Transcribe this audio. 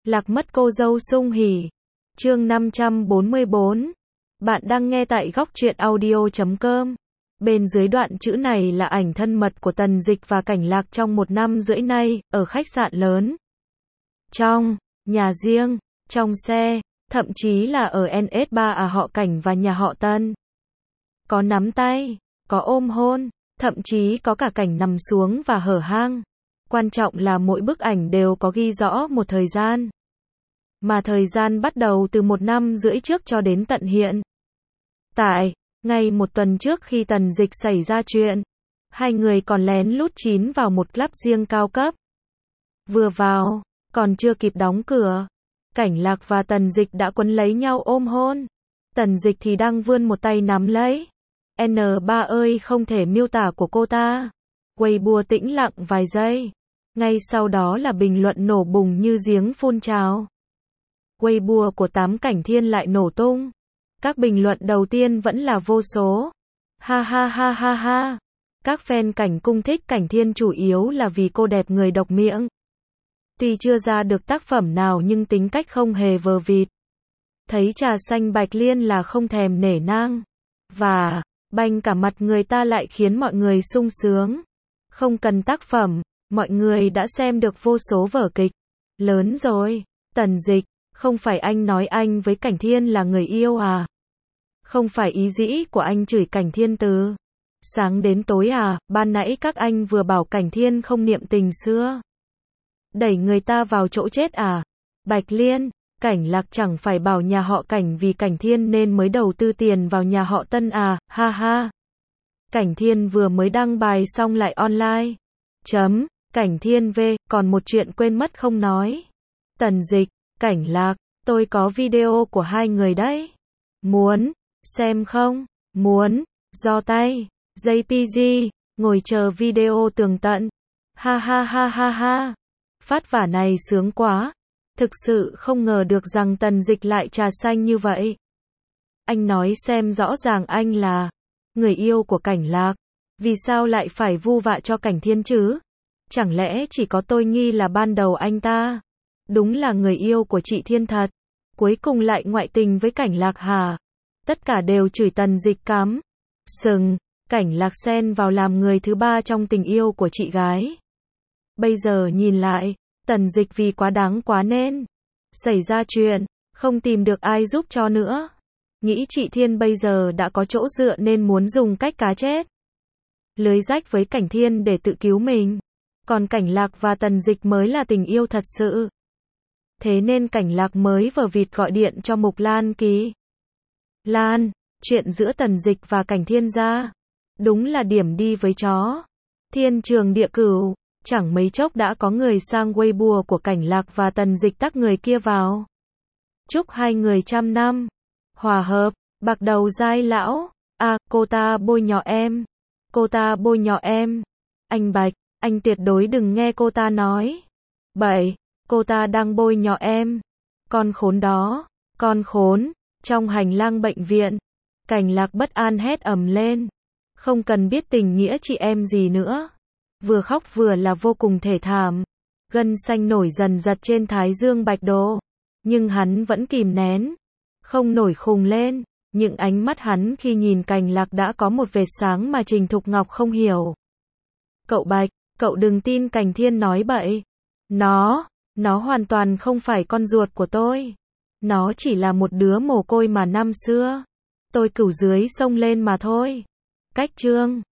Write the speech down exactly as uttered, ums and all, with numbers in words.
Lạc mất cô dâu Sung Hỉ. Chương năm trăm bốn mươi bốn. Bạn đang nghe tại góc truyện audio chấm com. Bên dưới đoạn chữ này là ảnh thân mật của Tần Dịch và Cảnh Lạc trong một năm rưỡi nay, ở khách sạn lớn. Trong nhà riêng, trong xe, thậm chí là ở en ét ba à họ Cảnh và nhà họ Tân. Có nắm tay, có ôm hôn, thậm chí có cả cảnh nằm xuống và hở hang. Quan trọng là mỗi bức ảnh đều có ghi rõ một thời gian. Mà thời gian bắt đầu từ một năm rưỡi trước cho đến tận hiện tại, ngày một tuần trước khi Tần Dịch xảy ra chuyện, hai người còn lén lút chín vào một club riêng cao cấp. Vừa vào, còn chưa kịp đóng cửa, Cảnh Lạc và Tần Dịch đã quấn lấy nhau ôm hôn. Tần Dịch thì đang vươn một tay nắm lấy. en ba ơi không thể miêu tả của cô ta. Weibo tĩnh lặng vài giây. Ngay sau đó là bình luận nổ bùng như giếng phun trào. Weibo của Tám Cảnh Thiên lại nổ tung. Các bình luận đầu tiên vẫn là vô số. Ha ha ha ha ha. Các fan Cảnh cung thích Cảnh Thiên chủ yếu là vì cô đẹp người độc miệng. Tuy chưa ra được tác phẩm nào nhưng tính cách không hề vờ vịt. Thấy trà xanh Bạch Liên là không thèm nể nang. Và, banh cả mặt người ta lại khiến mọi người sung sướng. Không cần tác phẩm, mọi người đã xem được vô số vở kịch. Lớn rồi, Tần Dịch, không phải anh nói anh với Cảnh Thiên là người yêu à? Không phải ý dĩ của anh chửi Cảnh Thiên từ sáng đến tối à? Ban nãy các anh vừa bảo Cảnh Thiên không niệm tình xưa. Đẩy người ta vào chỗ chết à? Bạch Liên, Cảnh Lạc chẳng phải bảo nhà họ Cảnh vì Cảnh Thiên nên mới đầu tư tiền vào nhà họ Tân à? Ha ha. Cảnh Thiên vừa mới đăng bài xong lại online. Chấm, Cảnh Thiên V, còn một chuyện quên mất không nói. Tần Dịch, Cảnh Lạc, tôi có video của hai người đấy. Muốn xem không? Muốn, giơ tay, gi pê giê, ngồi chờ video tường tận. Ha ha ha ha ha. Phát vả này sướng quá. Thực sự không ngờ được rằng Tần Dịch lại trà xanh như vậy. Anh nói xem rõ ràng anh là người yêu của Cảnh Lạc. Vì sao lại phải vu vạ cho Cảnh Thiên chứ? Chẳng lẽ chỉ có tôi nghi là ban đầu anh ta đúng là người yêu của chị Thiên thật, cuối cùng lại ngoại tình với Cảnh Lạc hả? Tất cả đều chửi Tần Dịch cắm sừng, Cảnh Lạc xen vào làm người thứ ba trong tình yêu của chị gái. Bây giờ nhìn lại, Tần Dịch vì quá đáng quá nên xảy ra chuyện, không tìm được ai giúp cho nữa. Nghĩ chị Thiên bây giờ đã có chỗ dựa nên muốn dùng cách cá chết lưới rách với Cảnh Thiên để tự cứu mình. Còn Cảnh Lạc và Tần Dịch mới là tình yêu thật sự. Thế nên Cảnh Lạc mới vờ vịt gọi điện cho Mục Lan Kỳ. Lan, chuyện giữa Tần Dịch và Cảnh Thiên ra, đúng là điểm đi với chó. Thiên trường địa cửu, chẳng mấy chốc đã có người sang Weibo của Cảnh Lạc và Tần Dịch tắc người kia vào. Chúc hai người trăm năm hòa hợp, bạc đầu dai lão. À, cô ta bôi nhọ em. Cô ta bôi nhọ em. Anh Bạch, anh tuyệt đối đừng nghe cô ta nói bậy, cô ta đang bôi nhọ em. Con khốn đó, con khốn. Trong hành lang bệnh viện, Cảnh Lạc bất an hét ầm lên. Không cần biết tình nghĩa chị em gì nữa. Vừa khóc vừa là vô cùng thê thảm. Gân xanh nổi dần dật trên thái dương Bạch Đồ. Nhưng hắn vẫn kìm nén. Không nổi khùng lên. Nhưng ánh mắt hắn khi nhìn Cảnh Lạc đã có một vệt sáng mà Trình Thục Ngọc không hiểu. Cậu Bạch, cậu đừng tin Cảnh Thiên nói bậy. Nó, nó hoàn toàn không phải con ruột của tôi. Nó chỉ là một đứa mồ côi mà năm xưa tôi cửu dưới sông lên mà thôi. Cách chương